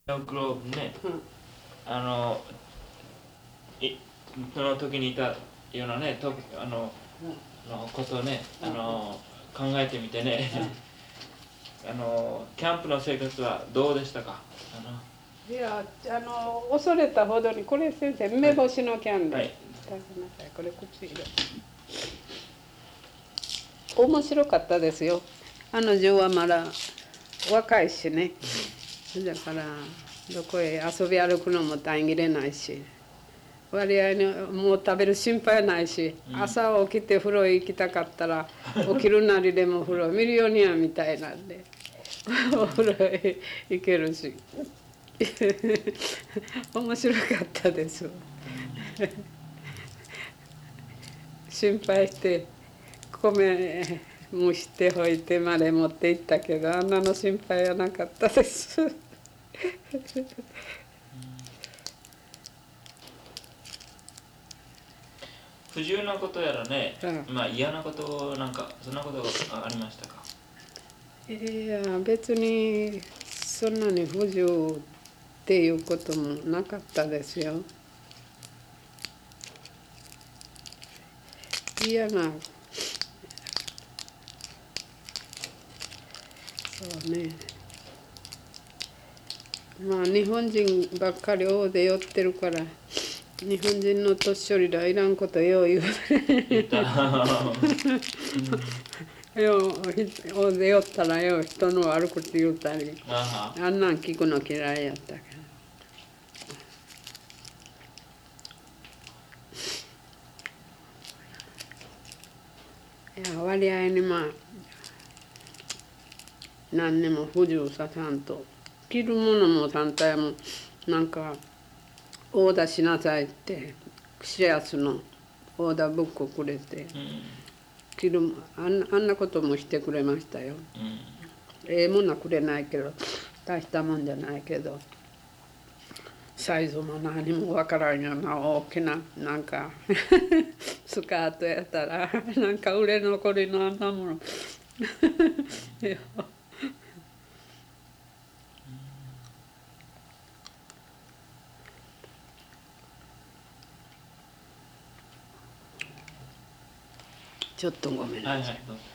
のグローブね、 うんその時にいたようなね、 うんのことをね、考えてみてね、キャンプの生活はどうでしたか？ いや恐れたほどに、これ先生梅干しのキャンデー、 はい、 食べなさい、これ口入れ面白かったですよ。女はまだ若いしね、だからどこへ遊び歩くのも大切れないし、割合にもう食べる心配ないし、朝起きて風呂へ行きたかったら起きるなりでも風呂ミリオニアみたいなんでお風呂へ行けるし面白かったです。心配して米蒸しておいてまで持って行ったけど、あんなの心配はなかったです不自由なことやらね、 うんまあ嫌なことなんかそんなことがありましたか？ いや別にそんなに不自由っていうこともなかったですよ。嫌な、そうね、まあ日本人ばっかり大で寄ってるから、日本人の年寄りらいらんことよう言う言ったよう大で寄ったらよう人の悪口言うたり、あんなん聞くの嫌いやったけど、いや割合にまあ何にも不自由ささんと、着るものも単体もなんかオーダーしなさいってシェアスのオーダーブックをくれて、着るあんなこともしてくれましたよ。ええもんはくれないけど、大したもんじゃないけど、サイズも何もわからんような大きななんかスカートやったらなんか売れ残りのあんなものちょっとごめんなさい。 はいはい、どうぞ。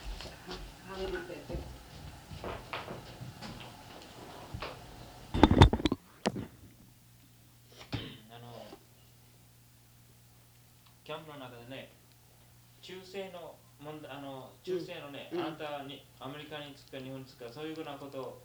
キャンプの中でね、中世の中世のね、あなたにアメリカに着くか日本に着くかそういうようなことを、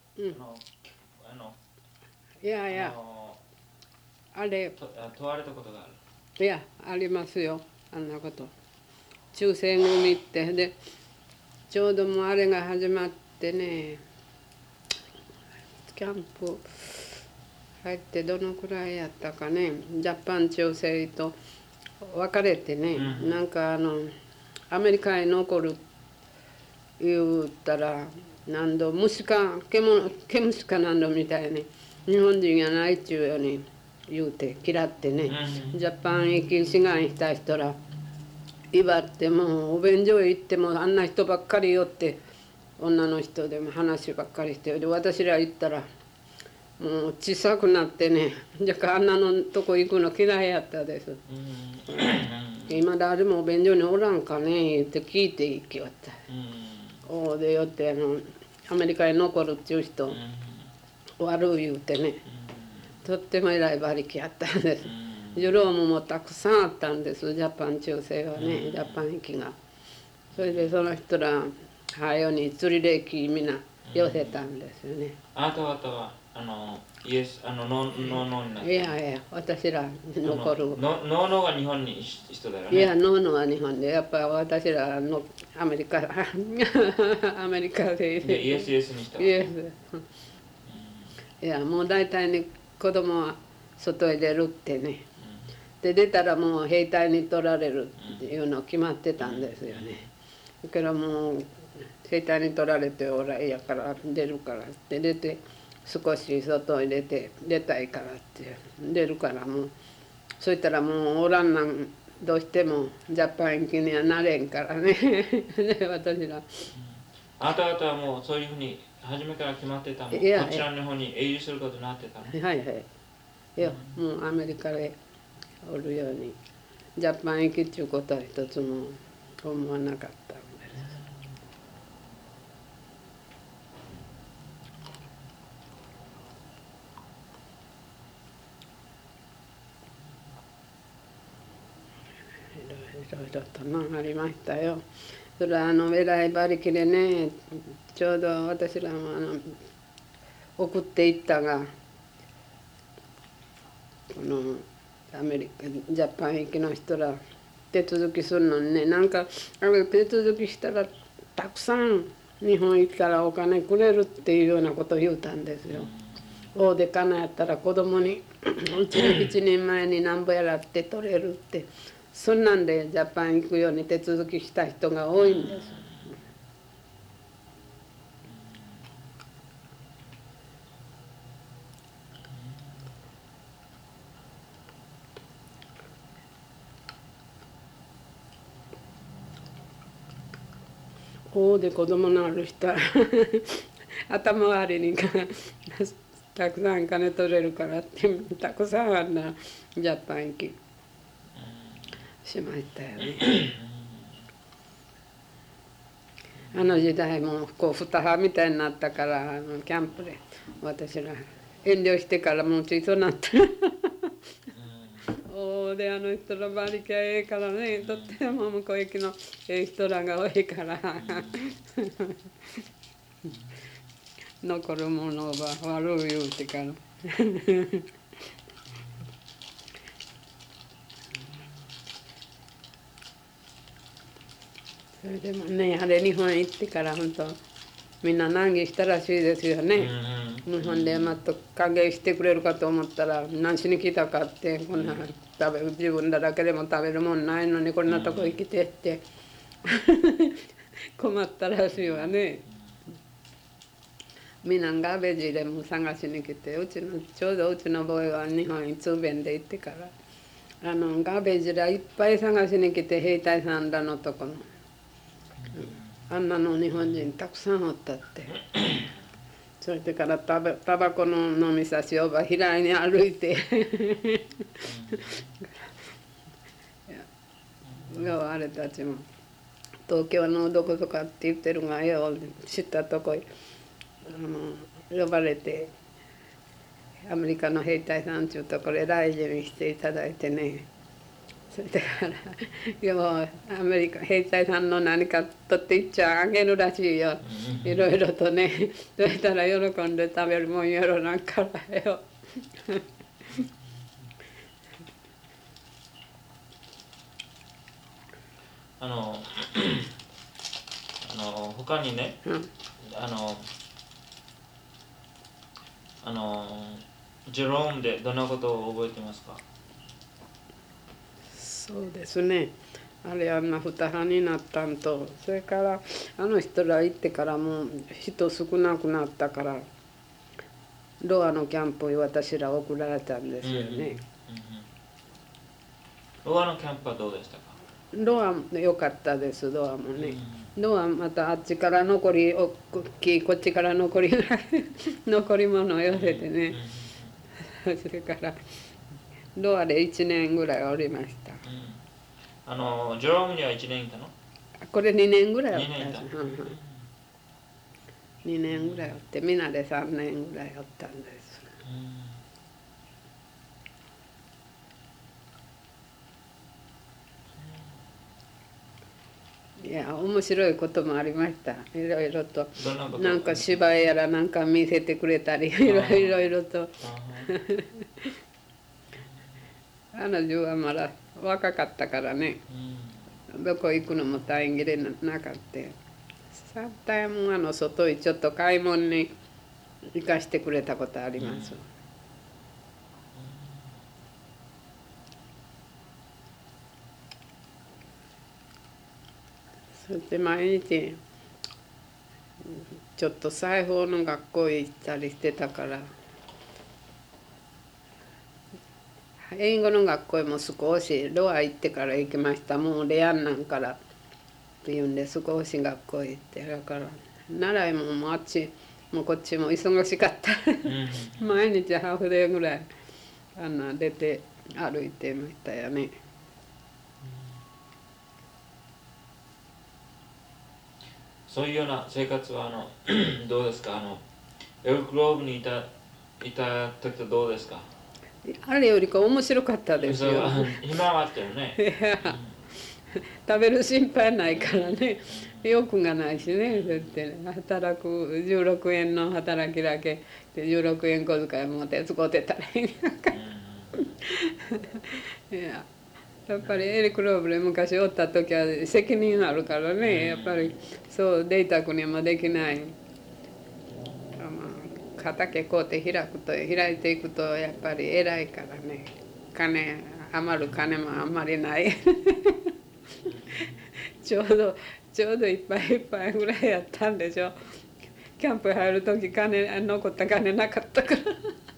いやいやあれ問われたことがある。 いやありますよ、あんなこと。中世組ってでちょうどもうあれが始まってね、キャンプ入ってどのくらいやったかね、ジャパン中世と別れてね、なんかアメリカへ残る言うたら何度虫か毛虫か何度みたいに日本人やないっちゅうように言うて嫌ってね、ジャパン行き志願した人ら威張ってもうお便所へ行ってもあんな人ばっかり寄って女の人でも話ばっかりしてで私ら行ったらもう小さくなってね、じゃからあんなのとこ行くの嫌いやったです。今誰もお便所におらんかね言って聞いて行きよった。おでよってアメリカへ残るっていう人悪い言うてね、とっても偉い馬力やったんです。ジュロームもたくさんあったんです、ジャパン中世はね、ジャパン行きが。それでその人らはよに釣り歴みんな寄せたんですよね。 あなた方はイエスノーになった。 いやいや私ら残る。 ノーが日本に人だよね。 いやノーは日本でやっぱ私らのアメリカアメリカでイエスにした。 イエス。いやもう大体に子供は外へ出るってね、で出たらもう兵隊に取られるっていうの決まってたんですよね。だからもう兵隊に取られておらいやから出るからって出て、少し外へ出たいからって出るからもうそういったらもうおらんなんどうしてもジャパン行きにはなれんからねで私らあなた方はもうそういうふうに初めから決まってたの？こいやちらの方に永住することになってたの？ はいはい。いや、もうアメリカへおるように、ジャパン行きっていうことは一つも思わなかったんです。いろいろとなありましたよ。それは偉い馬力でね、ちょうど私らも送っていったが、このアメリカジャパン行きの人ら手続きするのにね、なんか手続きしたらたくさん日本行ったらお金くれるっていうようなことを言うたんですよ。大でかなやったら子供にうちの一人前になんぼやらって取れるって、そんなんでジャパン行くように手続きした人が多いんです。大で子供のある人は頭割りにたくさん金取れるからってたくさんあんなジャパン行きしましたよね。あの時代もこう二派みたいになったからキャンプで私ら遠慮してからもうついそうなったおであの人の馬力はええからね、とっても向こう行きのええ人らが多いから残るものは悪い言うてからそれでもね、あれ日本行ってから本当みんな難儀したらしいですよね。日本でまた歓迎してくれるかと思ったら何しに来たかって、こんな自分らだけでも食べるもんないのにこんなとこ行きてって困ったらしいわね。みんなガーベージでも探しに来て、ちょうどうちのボーイは日本に通便で行ってからガーベージでいっぱい探しに来て、兵隊さんらのとこの。あんなの日本人たくさんおったって。それでからタバコの飲みさしを平井に歩いてあれたちも東京のどこぞかって言ってるがよ知ったとこ呼ばれて、アメリカの兵隊さんちゅうところへ大事にしていただいてね。それだからアメリカ兵隊さんの何か取っていっちゃあげるらしいよ、いろいろとね。そしたら喜んで食べるもんやろなんからよ他にね、ジェロームでどんなことを覚えてますか？ そうですね、あれあんな二派になったんと、それからあの人ら行ってからもう人少なくなったからロアのキャンプに私ら送られたんですよね。 ロアのキャンプはどうでしたか？ ロア良かったです。ロアもね、ロアまたあっちから残り大きいこっちから残り残り物を寄せてね、それからロアで1年ぐらいおりました。 ジェロームには1年いたの？ これ2年ぐらいおった 2年いた。 2年ぐらいおって、みんなで3年ぐらいおったんです。いや面白いこともありました。いろいろとなんか芝居やらなんか見せてくれたりいろいろと彼女はまだ若かったからね、どこ行くのも大変でなかった。サタイム外へちょっと買い物に行かしてくれたことあります。そして毎日ちょっと裁縫の学校へ行ったりしてたから、英語の学校へも少しロア行ってから行きました。もうレアンなんからっていうんで少し学校へ行って、だから習いもあっちもうこっちも忙しかった。毎日ハーフデーぐらい出て歩いてましたよね。 そういうような生活はどうですか？エルクローブにいた時とどうですか？ あれよりか面白かったですよ。 暇はあったよね。 食べる心配ないからね、欲がないしね、だって働く16円の働きだけで16円小遣いも手使ってたらいいやんか。いややっぱりエリック・ローブで昔おった時は責任あるからね、やっぱりそうデイタクにもできない。畑こうて開いていくとやっぱり偉いからね、余る金もあんまりないちょうどいっぱいいっぱいぐらいやったんでしょ。キャンプ入る時残った金なかったから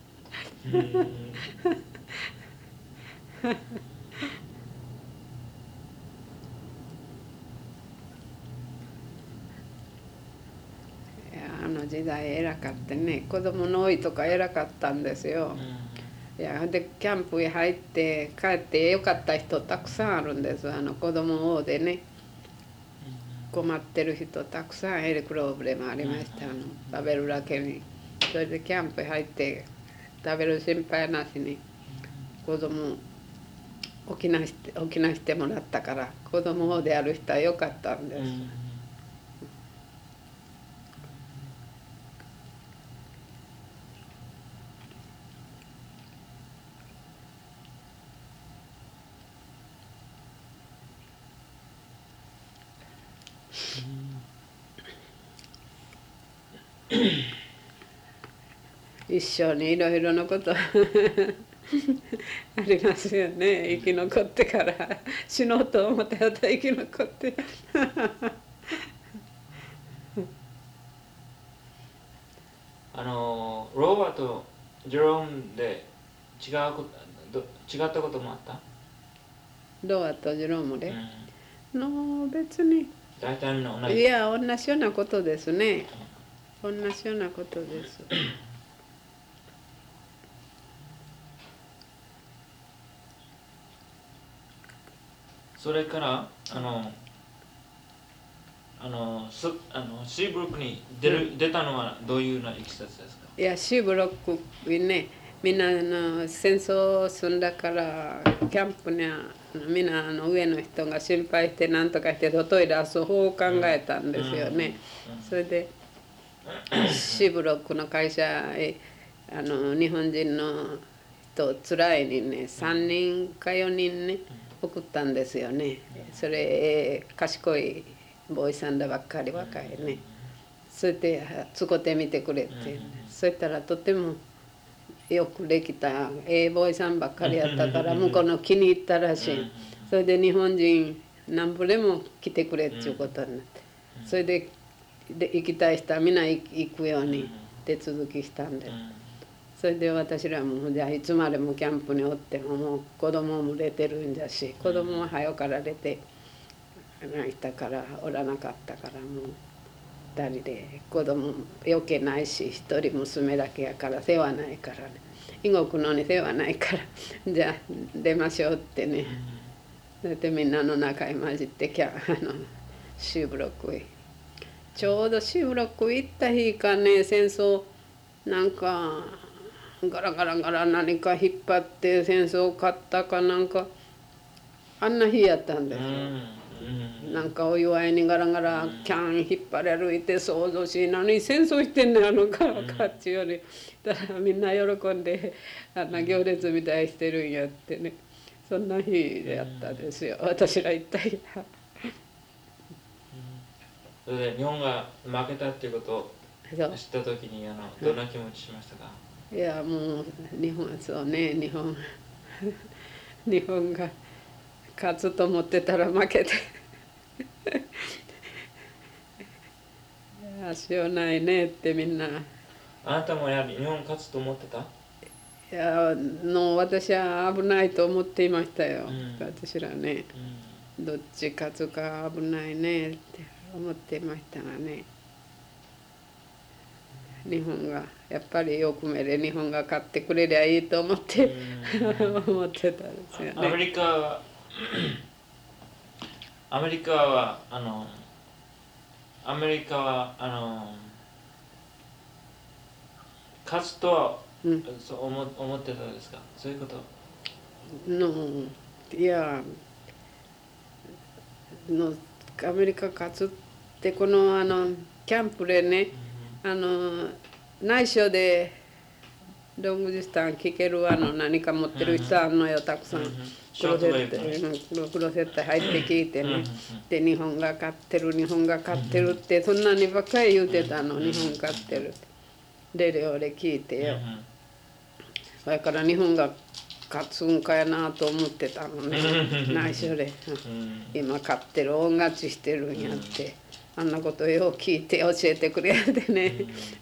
あの時代偉かってね、子供の多いとか偉かったんですよ。いやでキャンプへ入って帰ってよかった人たくさんあるんです。子供多でね、困ってる人たくさんエリック・ローブでもありました。食べるだけに。それでキャンプへ入って食べる心配なしに子供起きなしてもらったから、子供多である人はよかったんです。一生にいろいろなことありますよね。生き残ってから死のうと思ってやったら生き残ってローバとジェロームで違ったこともあった？ ロアとジェロームで、別に大体の同いや同じようなことですね。同じようなことです。 それからシーブロックに出たのはどういうようないきさつですか？ いやシーブロックにね、みんな戦争済んだからキャンプにはみんな上の人が心配して何とかして外へ出す方を考えたんですよね。それでシーブロックの会社へ日本人の人つらいにね3人か4人ね送ったんですよね。それ賢いボーイさんだばっかり若いね。それで使ってみてくれって、そうしたらとてもよくできたボーイさんばっかりやったから向こうの気に入ったらしい。それで日本人何部でも来てくれっていうことになって、それで行きたい人はみんな行くように手続きしたんで、それで私らもじゃあいつまでもキャンプにおってももう子供も出てるんじゃし、子供は早から出て泣いたからおらなかったからもう2人で子供余計ないし一人娘だけやから世話ないからね、伊国のに世話ないからじゃあ出ましょうってね、それでみんなの中へ混じってシーブロックへ、ちょうどシーブロック行った日かね、戦争なんかガラガラガラ何か引っ張って戦争勝ったかなんかあんな日やったんですよ。なんかお祝いにガラガラキャン引っ張り歩いて想像しいのに戦争してんねんかっちよりだからみんな喜んであんな行列みたいしてるんやってね、そんな日やったですよ、私ら行った日は。 それで日本が負けたっていうことを知った時にどんな気持ちしましたか？ いやもうそうね、日本が勝つと思ってたら負けてしようないねってみんな。 あなたもやはり日本勝つと思ってた？ いや私は危ないと思っていましたよ、私らね、どっち勝つか危ないねって思っていましたがね、 日本がやっぱりよく目で日本が買ってくれりゃいいと思って思ってたんですよね。 アメリカはアメリカは勝つとは、そう思ってたんですか、そういうことのいやのアメリカ勝つってこのキャンプでね、内緒でロングディスタンス聞ける何か持ってる人あんのよ、たくさん。クロセット入って聞いてね、で日本が勝ってる日本が勝ってるってそんなにばっかり言うてたの、日本勝ってるってレディオで聞いてよ。それから日本が勝つんかやなと思ってたのね、内緒で。今勝ってる大勝ちしてるんやって、あんなことよう聞いて教えてくれてね。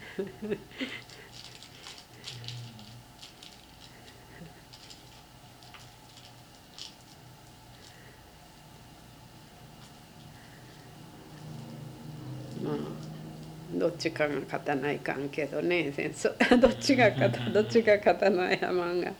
どっちかが勝たないかんけどね、戦争どっちが勝たないやまんが。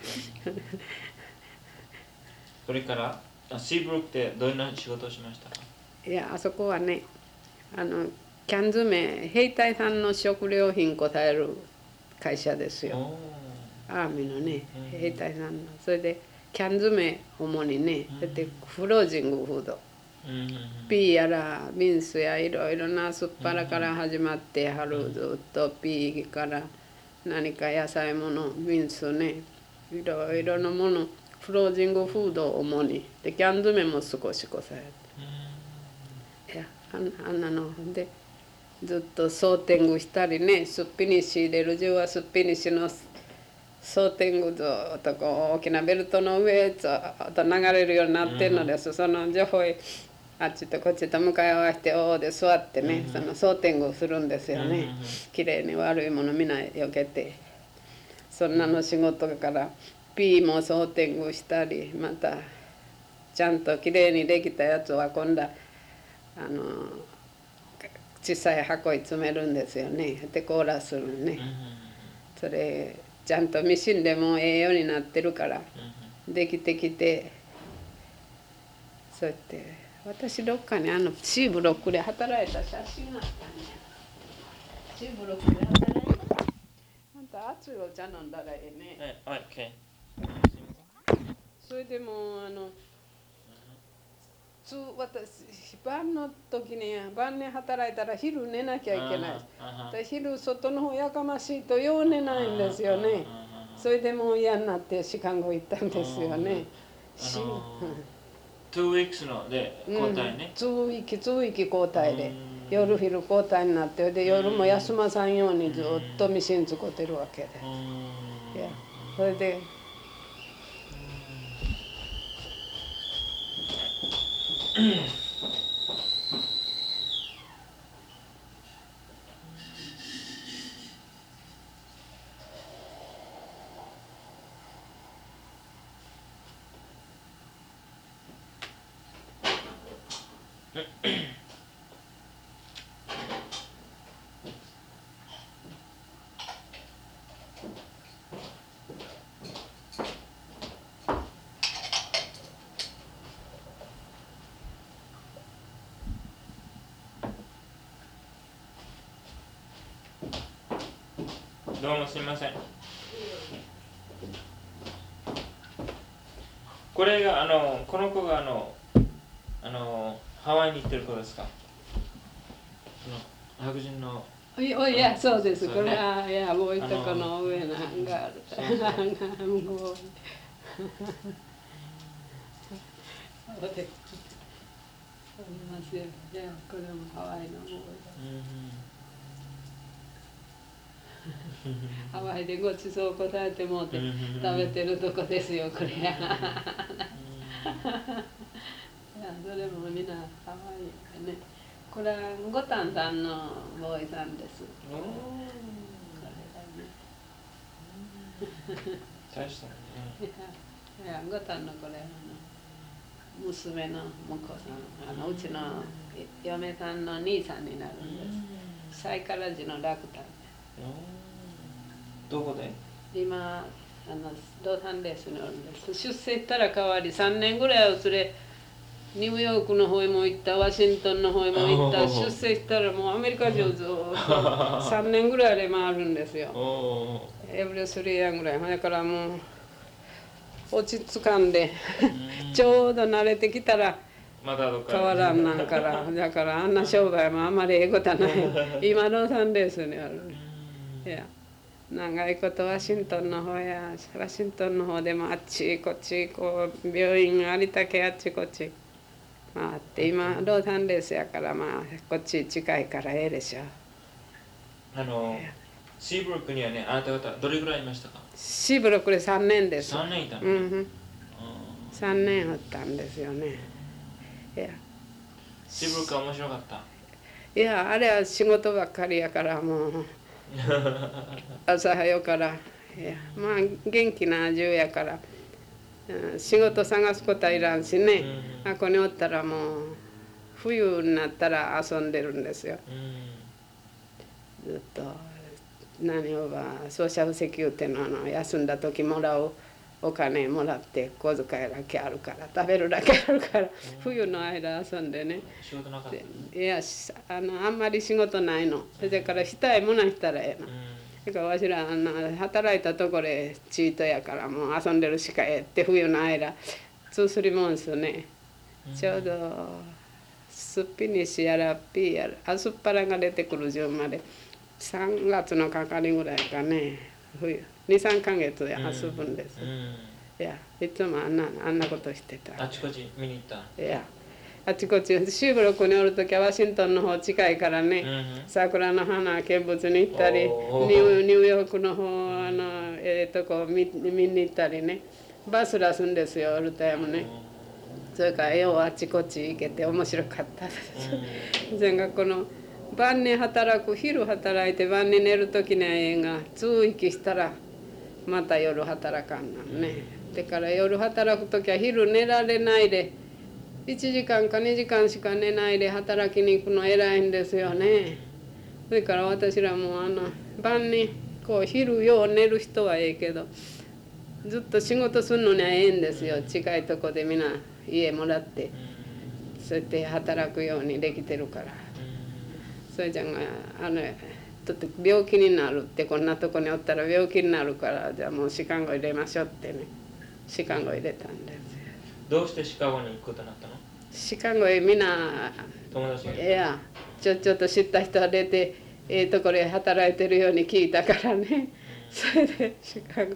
それからシーブロックでどんな仕事をしましたか？ いや、あそこはね、キャン詰め兵隊さんの食料品答える会社ですよ。アーミーのね、兵隊さんの。それでキャン詰め主にね、それでフロージングフード、ピーやらビンスやいろいろなすっぱらから始まって春ずっとピーから何か野菜ものビンスね、いろいろなものフロージングフードを主にでキャン詰めも少しこされて、いやあんなのでずっとソーテングしたりね、すっぴにし入れる中はすっぴにしのソーテングずっとこう大きなベルトの上ずっと流れるようになってるのです。その情報へあっちとこっちと向かい合わせておーで座ってね、そのソーテングをするんですよね。きれいに悪いものみんなよけて、そんなの仕事からピーもソーテングしたり、またちゃんときれいにできたやつは今度小さい箱に詰めるんですよね。でコーラするね。それちゃんとミシンでも栄養になってるからできてきて、そうやって私どっかにCブロックで働いた写真があったんや。Cブロックで働いた。あんた熱いお茶飲んだらええね。 はい、OK。 それでも私晩の時に晩に働いたら昼寝なきゃいけない。昼外の方やかましいとよう寝ないんですよね。それでもう嫌になってシカゴ行ったんですよね。 2 weeks ので交代ね。 2ウィーク交代で夜昼交代になって、で夜も休まさんようにずっとミシン使ってるわけで、いやそれでどうもすみません。これがこの子がハワイに行ってる子ですか？白人の。 いやそうです。これはいやもう一個の上のハンガール。ハンガー向こう。そうです。ありますよ。じゃあこれもハワイの方。ハワイでごちそう答えてもうて食べてるとこですよこれ。いやそれもみんなハワイでね。これはゴタンさんのボーイさんです。これだね。 大したね。 いやゴタンのこれ娘の婿さん、うちの嫁さんの兄さんになるんです。サイカラジのラクター。 どこで？ 今ロサンゼルスにおるんです。出世したら代わり3年ぐらいお連れニューヨークの方へも行った、ワシントンの方へも行った、出世したらもうアメリカ中ずっと3年ぐらいで回るんですよ。エブリスリーヤーぐらい。だからもう落ち着かんでちょうど慣れてきたら変わらんなんから、だからあんな商売もあんまりええことはない。今ロサンゼルスにある。いや長いことワシントンの方や、ワシントンの方でもあっちこっちこう病院がありたけあっちこっち回って、今ロサンゼルスやからまあこっち近いからええでしょ。 シーブロックにはね、あなた方どれぐらいいましたか？ シーブロックで3年です。 3年いたの、 3年おったんですよね。いやシーブロックは面白かった？ いやあれは仕事ばっかりやからもう朝早から、いやまあ元気な10やから、仕事探すことはいらんしね、あここにおったらもう冬になったら遊んでるんですよ。ずっと何をソーシャルセキュリティの休んだ時もらうお金もらって小遣いだけあるから食べるだけあるから冬の間遊んでね。 仕事なかった？ いやあんまり仕事ないの。それからしたいものはしたらええな。だからわしら働いたところでチートやからもう遊んでるしかええって冬の間2、3モンスね、ちょうどすっぴにしやらピーやらアスパラが出てくる順まで3月のかかりぐらいかね、冬2、3ヶ月で遊ぶんです。いやいつもあんなことしてた。 あちこち見に行った？ いやあちこちシーブロックにおるときはワシントンの方近いからね、桜の花見物に行ったり、ニューヨークの方とこ見に行ったりね、バスらすんですよオルタヤもね。それからようあちこち行けて面白かったです。全学校の晩に働く、昼働いて晩に寝るときにはええが、通息したらまた夜働かんなんね。だから夜働くときは昼寝られないで1時間か2時間しか寝ないで働きに行くの偉いんですよね。それから私らも晩にこう昼よう寝る人はええけどずっと仕事するのにはええんですよ。近いとこでみんな家もらってそうやって働くようにできてるから。それじゃがちょっと病気になるってこんなとこにおったら病気になるからじゃあもうシカゴ入れましょうってね、シカゴ入れたんです。 どうしてシカゴに行くことになったの？ シカゴへみんな友達がいる？ いやちょっと知った人が出てところへ働いてるように聞いたからね、それでシカゴ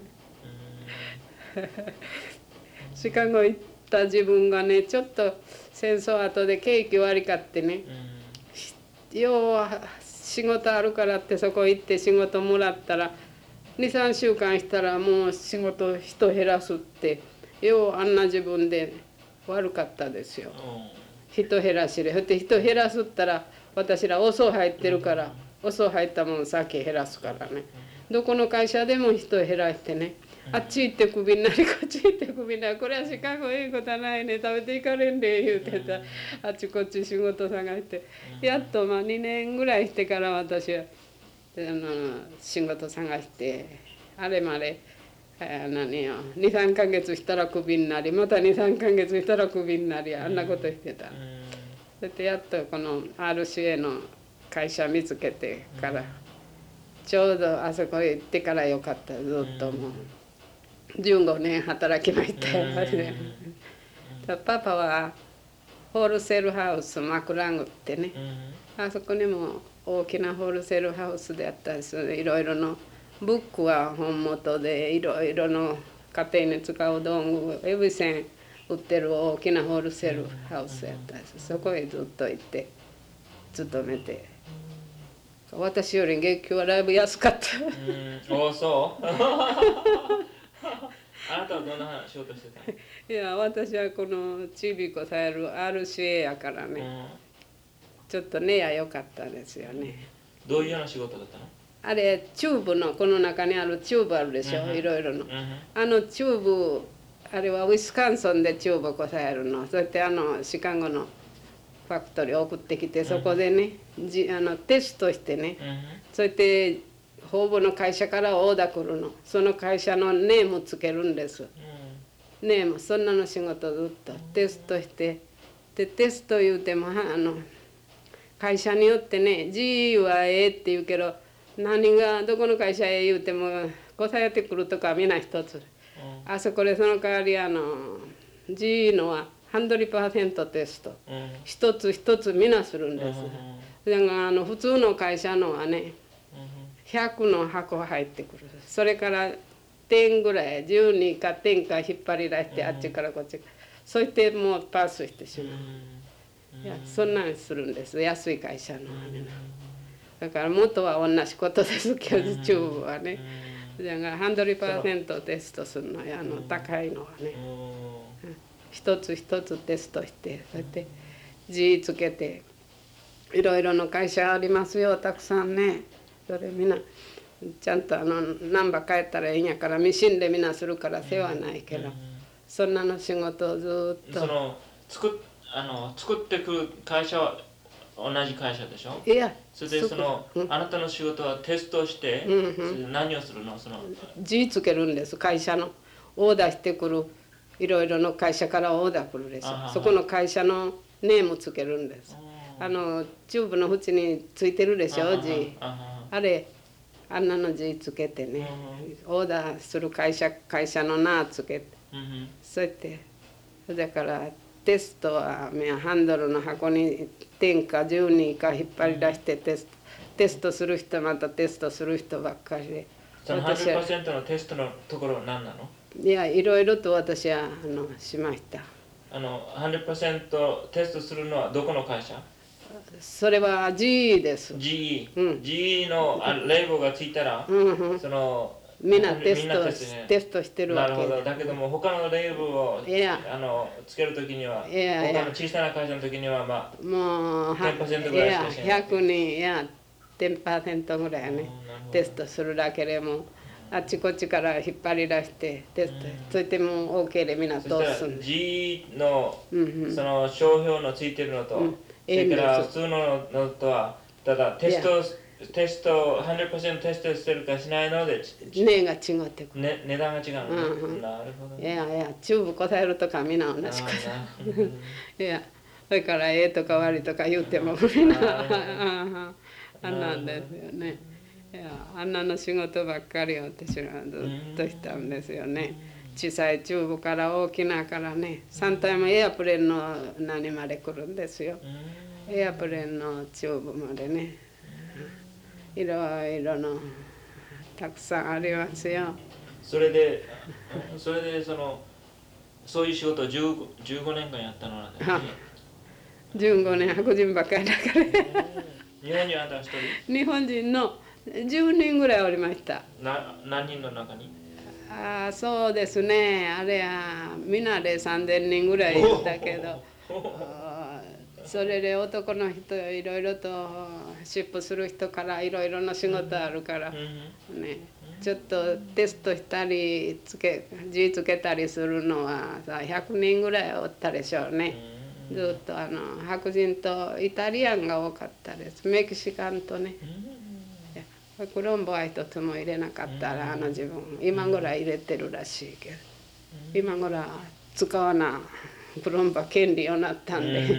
シカゴ行った自分がねちょっと戦争後で景気悪かってね、よう仕事あるからってそこ行って仕事もらったら2、3週間したらもう仕事人減らすってようあんな自分で悪かったですよ。人減らしで人減らすったら私らお酢入ってるからお酢入ったもん先減らすからね、どこの会社でも人減らしてね、あっち行ってクビになりこっち行ってクビになり、これはシカゴええことはないね、食べていかれんで言うてた。あっちこっち仕事探してやっと2年ぐらいしてから私は仕事探してあれまで何よ2、3ヶ月したらクビになりまた2、3ヶ月したらクビになりあんなことしてた。それでやっとこの RCA の会社見つけてからちょうどあそこへ行ってからよかった。ずっともう15年働きましたよ。パパはホールセルハウスマクラングってね、あそこにも大きなホールセルハウスであったりする。いろいろのブックは本元でいろいろの家庭に使う道具エブセン売ってる大きなホールセルハウスやったりする。そこへずっと行って勤めて、私より月給はだいぶ安かった。 おそうあなたはどんな仕事してたの？ いや私はこのちびこさえる RCA やからね、ちょっとねや良かったですよね。 どういうような仕事だったの？ あれチューブのこの中にあるチューブあるでしょ、いろいろの、チューブあれはウィスカンソンでチューブこさえるの。そうやってシカゴのファクトリー送ってきてそこでね、テストしてね、そうやって方々の会社からオーダー来るの。その会社のネームつけるんです。ネーム、そんなの仕事ずっとテストして、でテスト言うても会社によってね、G はええって言うけど、何がどこの会社へ言うても答えてくるとかみんな一つ。あそこでその代わりG のは100% テスト。一つ一つみんなするんです。だから普通の会社のはね、100の箱入ってくる。それから点ぐらい、12か点か引っ張り出して、あっちからこっちから。そうやってもうパスしてしまう。いや、そんなんするんです。安い会社のはね。だから元は同じことですけど、チューブはね。だから100% テストするのや、高いのはね。一つ一つテストして、そうやって字つけて、いろいろの会社ありますよ、たくさんね。それみんな、ちゃんとナンバー変えたらいいんやから、ミシンでみんなするから世話ないけど、そんなの仕事をずっと。 作ってくる会社は同じ会社でしょ。 いや、 それであなたの仕事はテストして、何をするの？ 字つけるんです。会社のオーダーしてくる、いろいろの会社からオーダー来るでしょ。そこの会社のネームつけるんです。チューブの縁についてるでしょ、字。あれ、あんなの字つけてね、オーダーする会社の名つけて、そうやって、だからテストはハンドルの箱に点か12か引っ張り出してテストする人、またテストする人ばっかりで。 その 100% のテストのところは何なの？ いや、いろいろと私はしました。 100% テストするのはどこの会社？ それは GE です。 GE のレーベルがついたら、 みんなテストしてるわけ。 なるほど。だけども他のレーベルをつけるときには、他の小さな会社のときにはもう 10% ぐらいしかしない。 100人や 10% ぐらいね、テストするだけでもあっちこっちから引っ張り出してテスト、それでも OK でみんな通すんで。 G のその商標のついてるのと、それから普通のとはただテスト 100% テストしてるかしないので値が違ってくる。 値段が違うの。なるほど。 いやチューブ答えるとかみんな同じこと。いや、それからええとか悪いとか言ってもみんなあんなんですよね。いや、あんなの仕事ばっかり私はずっとしたんですよね。小さいチューブから大きなからね、3体もエアプレーンの何まで来るんですよ。エアプレーンのチューブまでね、いろいろのたくさんありますよ。 それでそういう仕事を15年間やったのなんだよね。 15年白人ばっかりだから日本にあんた一人？ 日本人の10人ぐらいおりました。 何人の中に？ そうですね、あれはみんなで3000人ぐらいいたけどそれで男の人いろいろとシップする人からいろいろな仕事あるからね、ちょっとテストしたり字つけたりするのは100人ぐらいおったでしょうね。ずっと白人とイタリアンが多かったです。メキシカンとね。コロンボは一つも入れなかったら自分今ぐらい入れてるらしいけど、今ぐらい使わなコロンボ権利をなったんで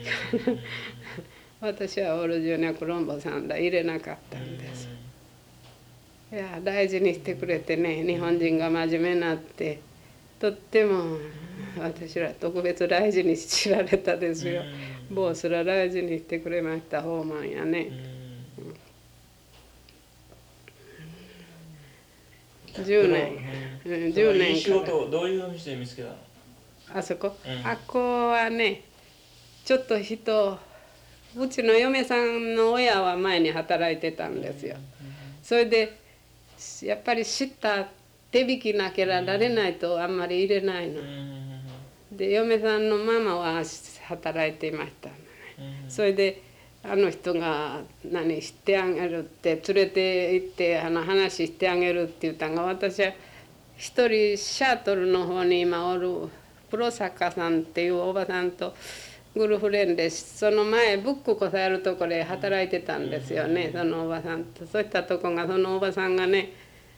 私はオールジュニアコロンボさんだ入れなかったんです。いや、大事にしてくれてね、日本人が真面目になってとっても私ら特別大事に知られたですよ。ボスら大事にしてくれました。ホーマンやね。10年いい仕事をどういうふうにして見つけたの？ あそこ、あっこはね、ちょっとうちの嫁さんの親は前に働いてたんですよ。それでやっぱり知った手引きなけられないとあんまり入れないの。で嫁さんのママは働いていましたのね。それで人が知ってあげるって連れて行って話してあげるって言ったのが、私は一人シャトルの方に今おるプロ作家さんっていうおばさんとグルフレンでその前ブックこさえるとこで働いてたんですよね、そのおばさんと。そういったとこがそのおばさんがね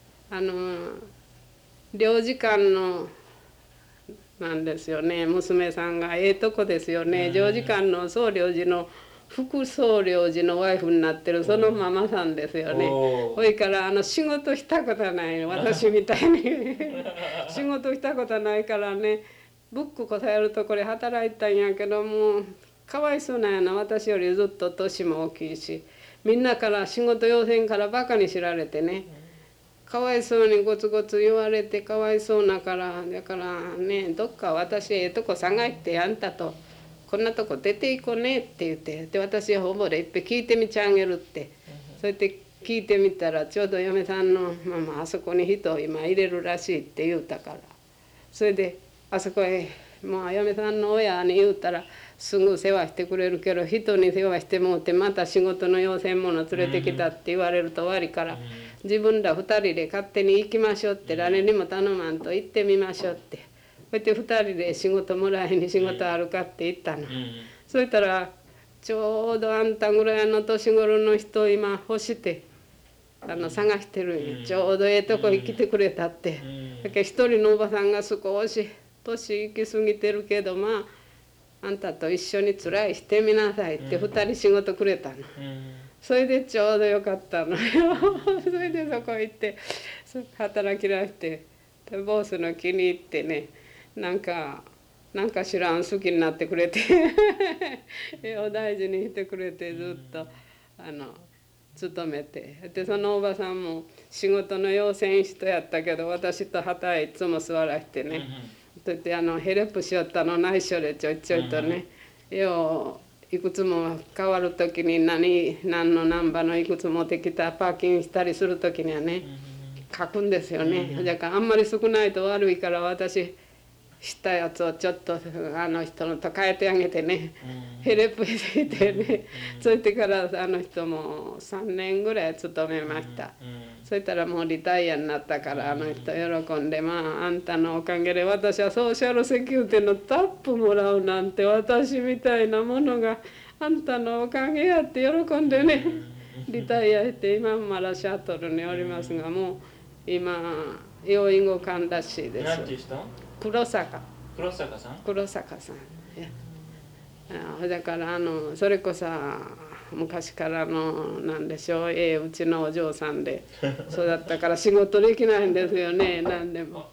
領事館のなんですよね、娘さんがええとこですよね、領事館の総領事の副総領事のワイフになってるそのママさんですよね。ほいから仕事したことないの、私みたいに仕事したことないからね、ブックこさえるとこで働いたんやけども、かわいそうなんやな、私よりずっと年も大きいし、みんなから仕事要請からバカに知られてね、かわいそうにゴツゴツ言われてかわいそうなから、だからね、どっか私ええとこ探ってあんたとこんなとこ出ていこうねって言って、で私はほぼでいっぺん聞いてみちゃあげるって、そうやって聞いてみたらちょうど嫁さんのママあそこに人を今入れるらしいって言うたから、それであそこへまあ嫁さんの親に言うたらすぐ世話してくれるけど、人に世話してもうてまた仕事の要請者連れてきたって言われると悪いから、自分ら2人で勝手に行きましょうって、誰にも頼まんと行ってみましょうって、こうやって2人で仕事もらいに仕事あるかって言ったの。そう言ったらちょうどあんたぐらいの年頃の人今欲して探してるんや、ちょうどええとこに来てくれたって。だけど一人のおばさんが少し年行き過ぎてるけど、まああんたと一緒につらいしてみなさいって2人仕事くれたの。それでちょうどよかったのよそれでそこ行って働きらしてボスの気に入ってね、なんか知らん好きになってくれてお大事にしてくれて、ずっと勤めて、でそのおばさんも仕事の要請人やったけど、私と旗へいつも座らしてね、といってヘルプしよったの内緒でちょいちょいとね、よういくつも変わる時に何のナンバーのいくつもできたパーキングしたりする時にはね書くんですよね。だからあんまり少ないと悪いから、私したやつをちょっとあの人のと変えてあげてね、ヘルプしてね、それでからあの人も3年ぐらい勤めました。そしたらもうリタイアになったから、あの人喜んで、まああんたのおかげで私はソーシャルセキュリティのタップもらうなんて、私みたいなものがあんたのおかげやって喜んでね、リタイアして今まだシャトルにおりますが、もう今養育後官らしいです。 何ていう人？ 黒坂さん。 黒坂さん。だからそれこそ昔からのなんでしょう、うちのお嬢さんでそうだったから仕事できないんですよね、何でも。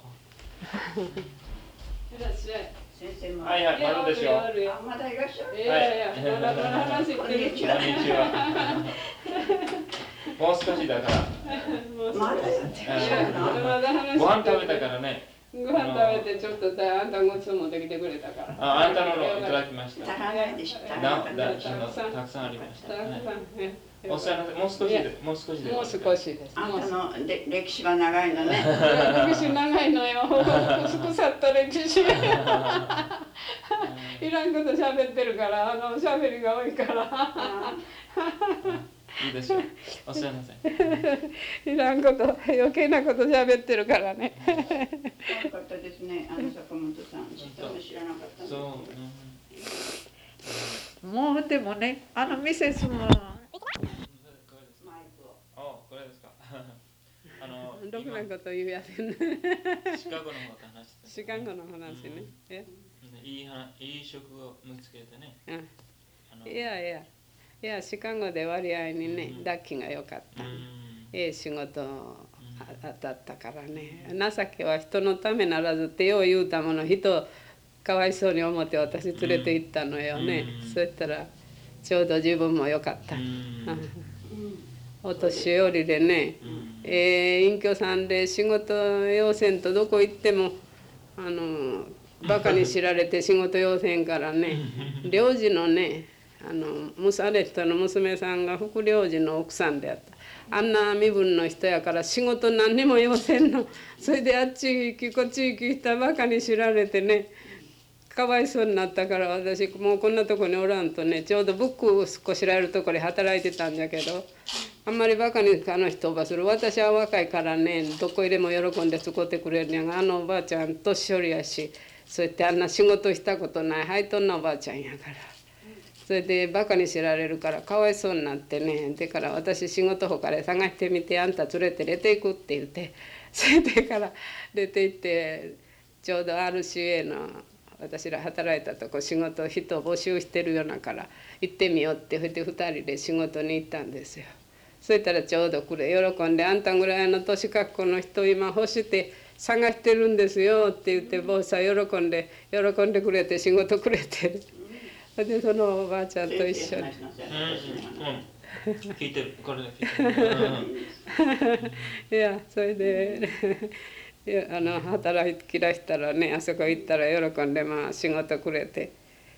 いらっしゃい。 先生も。 はいはい、まだですよ。 まだいらっしゃる。 いやいや、まだこの話してる。 こんにちは。もう少しだから。 まだやってる。 ご飯食べたからね。 ご飯食べてちょっとあんたごちそうもできてくれたから。 あんたのいただきました。 たくさんありました。 たくさんありました。お世話になってもう少しでもう少しです。 あんたの歴史は長いのね。 歴史長いのよ。腐った歴史。いらんこと喋ってるから、喋りが多いから。 いいでしょう。お世話になさい。 いらんこと、余計なこと喋ってるからね。 よかったですね。坂本さん、知らなかった。 そう。 もうでもね、ミセスも。 これですか。 ろくなこと言うやつね。 シカゴの方と話して。 シカゴの話ね。 いい職を見つけてね。 いやシカゴで割合にね、ラッキーが良かった。仕事当たったからね。情けは人のためならずってよう言うたもの、人かわいそうに思って私連れて行ったのよね。そうしたらちょうど自分も良かった。お年寄りでね、隠居さんで仕事要せんとどこ行ってもバカに知られて仕事要せんからね、領事のねあれ人の娘さんが副領事の奥さんであった。あんな身分の人やから仕事何にも要せんの。それであっち行きこっち行きしたバカに知られてね、かわいそうになったから、私もうこんなとこにおらんとね、ちょうどブックをこしらえるとこで働いてたんじゃけど、あんまりバカに人をばする。私は若いからね、どこへでも喜んで使ってくれるんやが、おばあちゃん年寄りやし、そうやってあんな仕事したことないハイトンなおばあちゃんやから。 それでバカに知られるからかわいそうになってね、だから私仕事ほかで探してみてあんた連れて出ていくって言って、それでから出て行ってちょうど RCA の私ら働いたとこ仕事人を募集してるようなから行ってみようってそれで2人で仕事に行ったんですよ。そしたらちょうどこれ喜んで「あんたぐらいの年格好の人今欲して探してるんですよ」って言って坊さん喜んでくれて仕事くれて。でそのおばあちゃんと一緒に。 聞いてるこれ聞いてる。 いやそれで働き出したらねあそこ行ったら喜んでまあ仕事くれて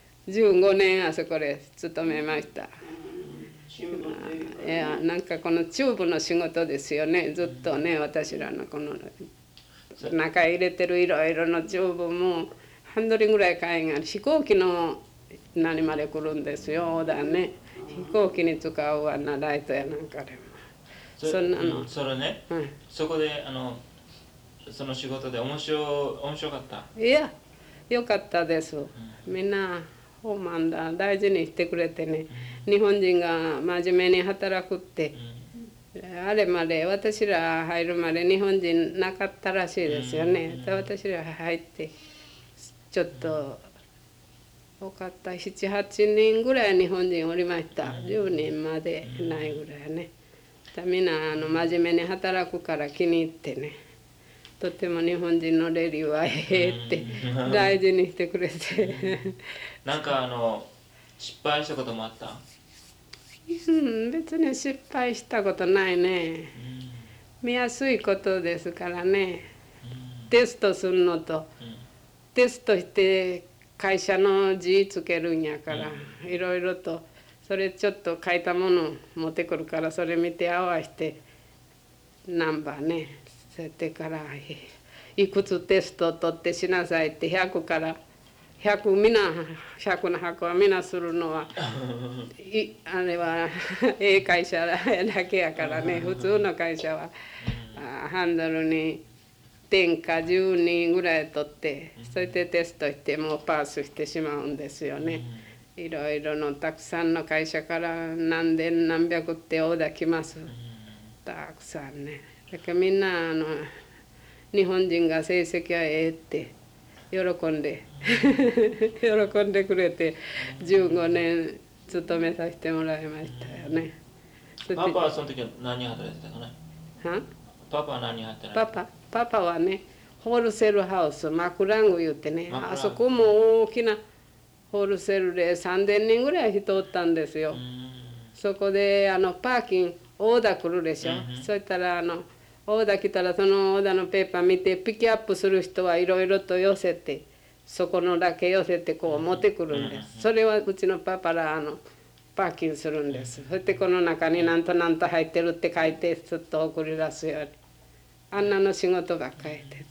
15年あそこで勤めました。いやなんかこのチューブの仕事ですよねずっとね私らのこの中入れてるいろいろのチューブも半ドリぐらい買いが飛行機の何まで来るんですよだね飛行機に使うあんなライトやなんかでもそんなの、 それね、そこでその仕事で面白かった。 いやよかったです、みんなホーマンだ大事にしてくれてね、日本人が真面目に働くって、あれまで私ら入るまで日本人なかったらしいですよね、で私ら入ってちょっと多かった7-8人ぐらい日本人おりました、10人までないぐらいね。みんな真面目に働くから気に入ってね、とても日本人のレディはええって大事にしてくれてなんか失敗したこともあった？ 別に失敗したことないね、見やすいことですからね、テストするのと、テストして会社の字つけるんやから、いろいろとそれちょっと書いたもの持ってくるからそれ見て合わせてナンバーねそうやってからいくつテスト取ってしなさいって100から100みんな100の箱はみんなするのはあれはええ会社だけやからね、普通の会社はハンドルに点か10人ぐらい取ってそれでテストしてもうパースしてしまうんですよね。いろいろのたくさんの会社から何千何百ってオーダー来ます、たくさんね。だからみんな日本人が成績はええって喜んで喜んでくれて15年勤めさせてもらいましたよね。 パパはその時は何働いてたかね？パパは何働いてた？ パパはねホールセルハウスマクラング言ってね、あそこも大きなホールセルで3000人ぐらい人おったんですよ。そこでパーキンオーダー来るでしょ、そしたらオーダー来たらそのオーダーのペーパー見てピックアップする人はいろいろと寄せてそこのだけ寄せてこう持ってくるんです、それはうちのパパらパーキンするんです、そしてこの中になんとなんと入ってるって書いてすっと送り出すようにあんなの仕事ばっかりして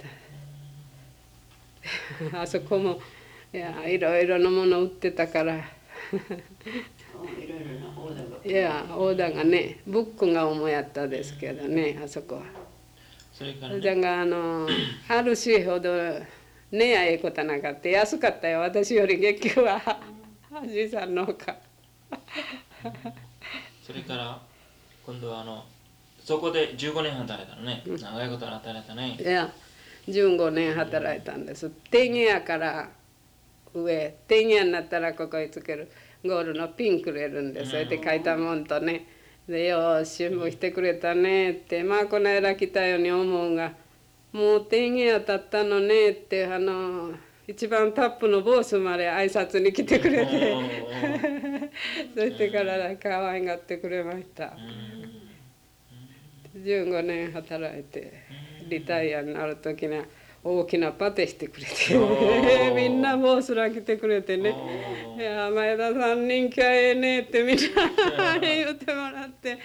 たあそこもいろいろなもの売ってたからいやオーダーがねブックが主やったですけどねあそこは。 それからね、 だからRC ほどねやええことなかった安かったよ私より月給はじいさんのほかそれから今度はそこで15年働いたのね、長いこと働いたね。 いや15年働いたんです。手芸やから上手芸になったらここにつけるゴールのピンくれるんでそれで書いたもんとねでよう新聞してくれたねってまあこの間来たように思うがもう手芸当たったのねって一番タップのボスまで挨拶に来てくれてそしてから可愛がってくれました。15年働いてリタイアになる時には大きなパテしてくれてみんなボスら来てくれてね「いや前田さん人気はええね」ってみんな言ってもらって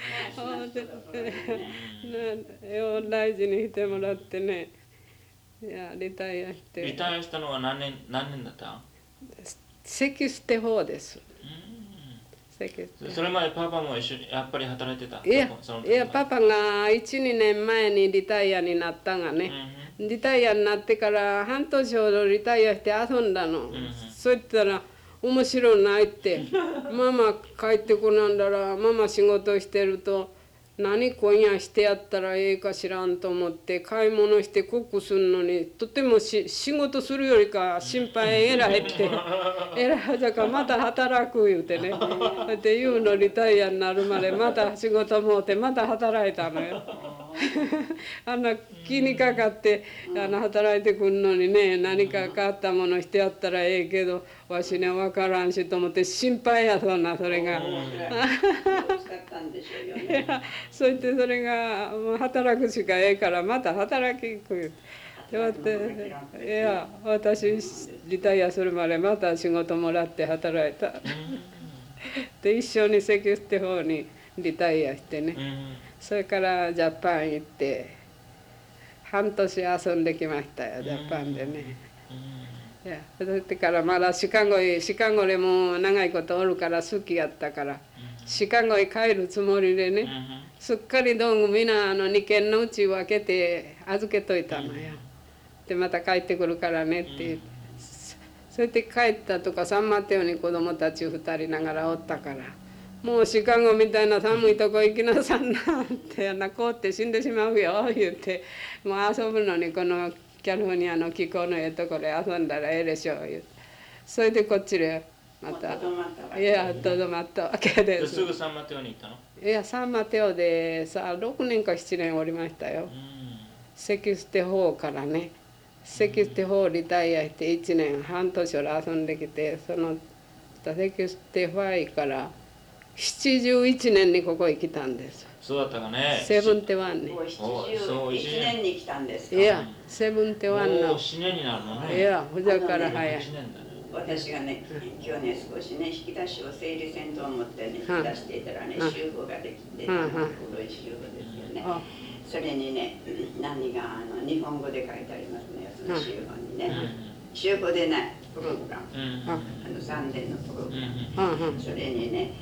大事にしてもらってね、いやリタイアして。 リタイアしたのは何年だった？ 席捨て法です。 それまでパパも一緒にやっぱり働いてた？ いやパパが 1,2 年前にリタイアになったがね、リタイアになってから半年ほどリタイアして遊んだの、そう言ったら面白いないって。ママ帰ってこなんだら、ママ仕事してると、何今夜してやったらええか知らんと思って買い物してコックするのにとても仕事するよりか心配えらいってえらいだからまた働く言うてねって言うのリタイアになるまでまた仕事もうてまた働いたのよあんな気にかかって働いてくんのにね何か変わったものしてやったらええけどわしね分からんしと思って心配やそんなそれが。そう言ってそれがもう働くしかええからまた働きく言うていや私リタイアするまでまた仕事もらって働いたで一緒に石油って方にリタイアしてねそれからジャパン行って半年遊んできましたよジャパンでね。いやそれからまだシカゴでもう長いことおるから好きやったからシカゴへ帰るつもりでねすっかり道具みんな2軒のうち分けて預けといたのよ。でまた帰ってくるからねって言ってそれで帰ったとかサンマテオに子供たち2人ながらおったからもうシカゴみたいな寒いとこ行きなさんなって凍って死んでしまうよ言ってもう遊ぶのにこのキャリフォルニアの気候のええところで遊んだらええでしょう言うてそれでこっちでまたいやとどまったわけです。 すぐサンマテオに行ったの？ いやサンマテオでさ6年か7年おりましたよ。石油ステ4からね石油ステ4リタイアして1年半年ほど遊んできてその石油ステ5から71年にここへ来たんです。 そうだったかね。 セブンテワンに。 71年に来たんですか。 いや、セブンテワンの。 7年になるのね。 いや、ほじゃから早い。 私がね、今日ね、少しね、引き出しを整理せんと思ってね、引き出していたらね、集合ができて、古い集合ですよね。それにね、何が日本語で書いてありますね、その集合にね。集合でない、プログラム。3年のプログラム。それにね、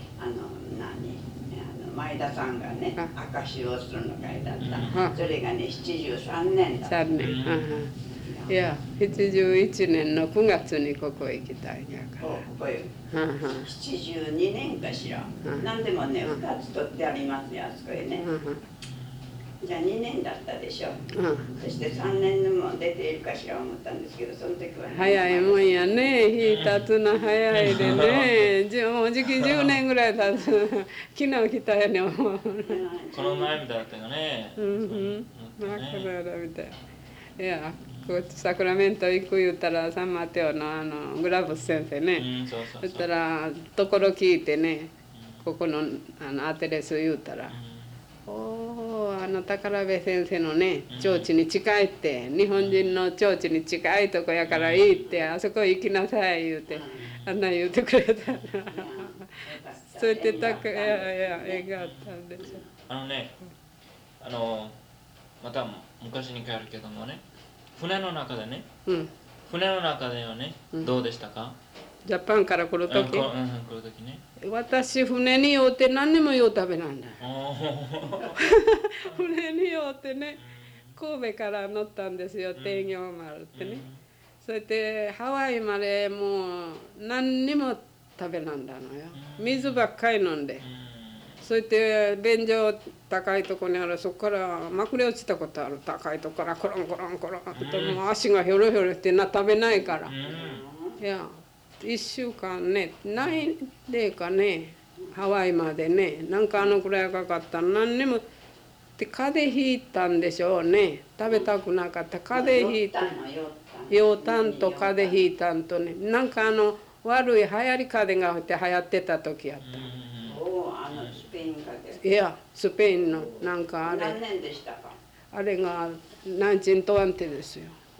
前田さんがね、証をするの書いてあった。それがね、73年だった。 3年。いや、71年の9月にここへ来たんやから。 ここへ。72年かしら。何でもね、2つ取ってありますよ、あそこへね。じゃあ2年だったでしょ。そして3年のも出ているかしら思ったんですけど、その時はね。 早いもんやね、日経つの早いでね。もうじき10年ぐらい経つ。昨日来たよね、思う。 この前みたいだったよね。 まあ、この間みたい。いや、サクラメント行く言ったらサンマテオのグラブス先生ね。そしたら、ところ聞いてね、ここのアテレス言うたら。宝部先生のね町地に近いって日本人の町地に近いとこやからいいってあそこ行きなさい言うてあんな言うてくれたなそう言ってたか映画あったんでしょねまた昔に帰るけどもね船の中でね、船の中ではね、どうでしたかジャパンから来るとき、 来る時ね私船に酔って何にも用食べなんだ船に酔ってね神戸から乗ったんですよ帝京丸ってね、それでハワイまでもう何にも食べなんだのよ、水ばっかり飲んで、それで便所高いとこにあるそこからまくれ落ちたことある高いとこからコロンコロンコロンってもう足がひょろひょろして食べないから、いや1週間ねないでかねハワイまでねなんかくらいかかった何にもで風邪ひいたんでしょうね食べたくなかった風邪ひいた陽炭と風邪ひいたんとねなんか悪い流行り風邪が流行ってた時やった。 スペイン風邪。 いやスペインのなんかあれ何年でしたか。 あれが1920ですよ。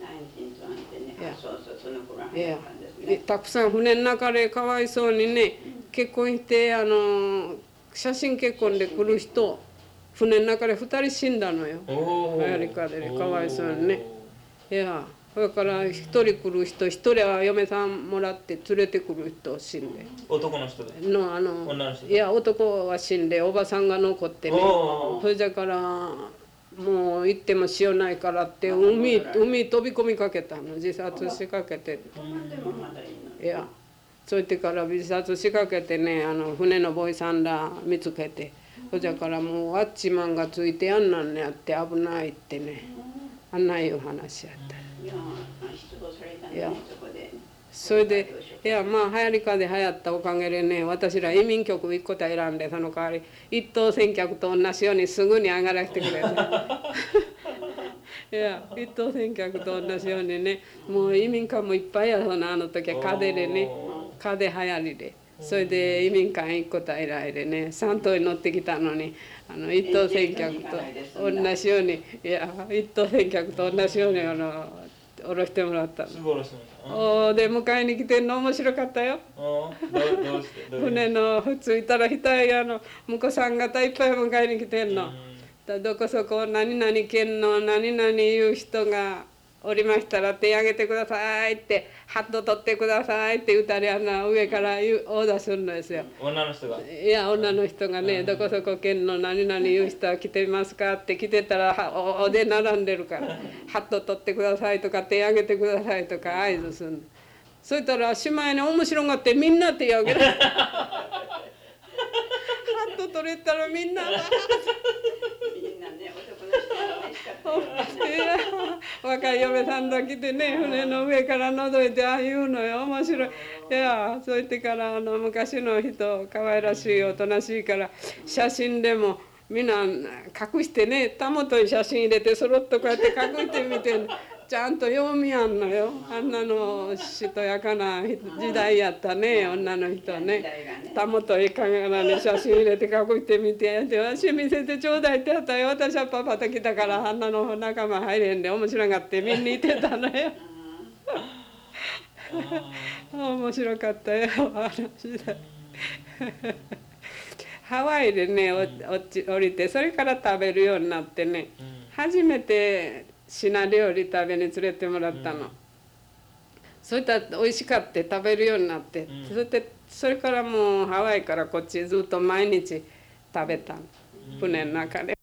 たくさん船の中でかわいそうにね結婚して写真結婚で来る人船の中で2人死んだのよ流行り風でかわいそうにね。いやそれから1人来る人1人は嫁さんもらって連れてくる人死んで男の人で女の人いや男は死んでおばさんが残ってねそれだからもう行ってもしようないからって海飛び込みかけたの自殺しかけていやそうやってから自殺しかけてね船のボーイさんら見つけてそれからもうワッチマンがついてやんなんねやって危ないってねあんないう話やった。いやそれでいやまあ流行り風流行ったおかげでね私ら移民局1個選んでその代わり一等先客と同じようにすぐに上がらせてくれる。いや一等先客と同じようにねもう移民館もいっぱいやそのあの時は風でね風流行りでそれで移民館1個平らでね3等に乗ってきたのに一等先客と同じようにいや一等先客と同じように降ろしてもらったの。で迎えに来てんの面白かったよ。船の着いたら額婿さん方いっぱい迎えに来てんの。どこそこ何々県の何々いう人がおりましたら手挙げてくださいってハット取ってくださいって言ったり上からオーダーするんですよ。 女の人がいや女の人がねどこそこ県の何々いう人は来てますかって来てたらおで並んでるからハット取ってくださいとか手挙げてくださいとか合図するの。そしたらしまいに面白がってみんな手挙げる。ハット取れたらみんな若い嫁さんが来てね船の上から覗いてああいうのよ面白い。いやそう言ってから昔の人可愛らしいおとなしいから写真でもみんな隠してねたもとに写真入れてそろっとこうやって隠してみてちゃんと読みやんのよ。あんなのしとやかな時代やったね女の人ね。たもとにカメラに写真入れて隠してみてで私見せてちょうだいってやったよ。私はパパと来たからあんなの仲間入れんで面白がって見に行ってたのよ。面白かったよ話だ。ハワイでね降りてそれから食べるようになってね初めて品料理食べに連れてもらったの。そしたら美味しかって食べるようになってそれからもうハワイからこっちずっと毎日食べたの船の中で。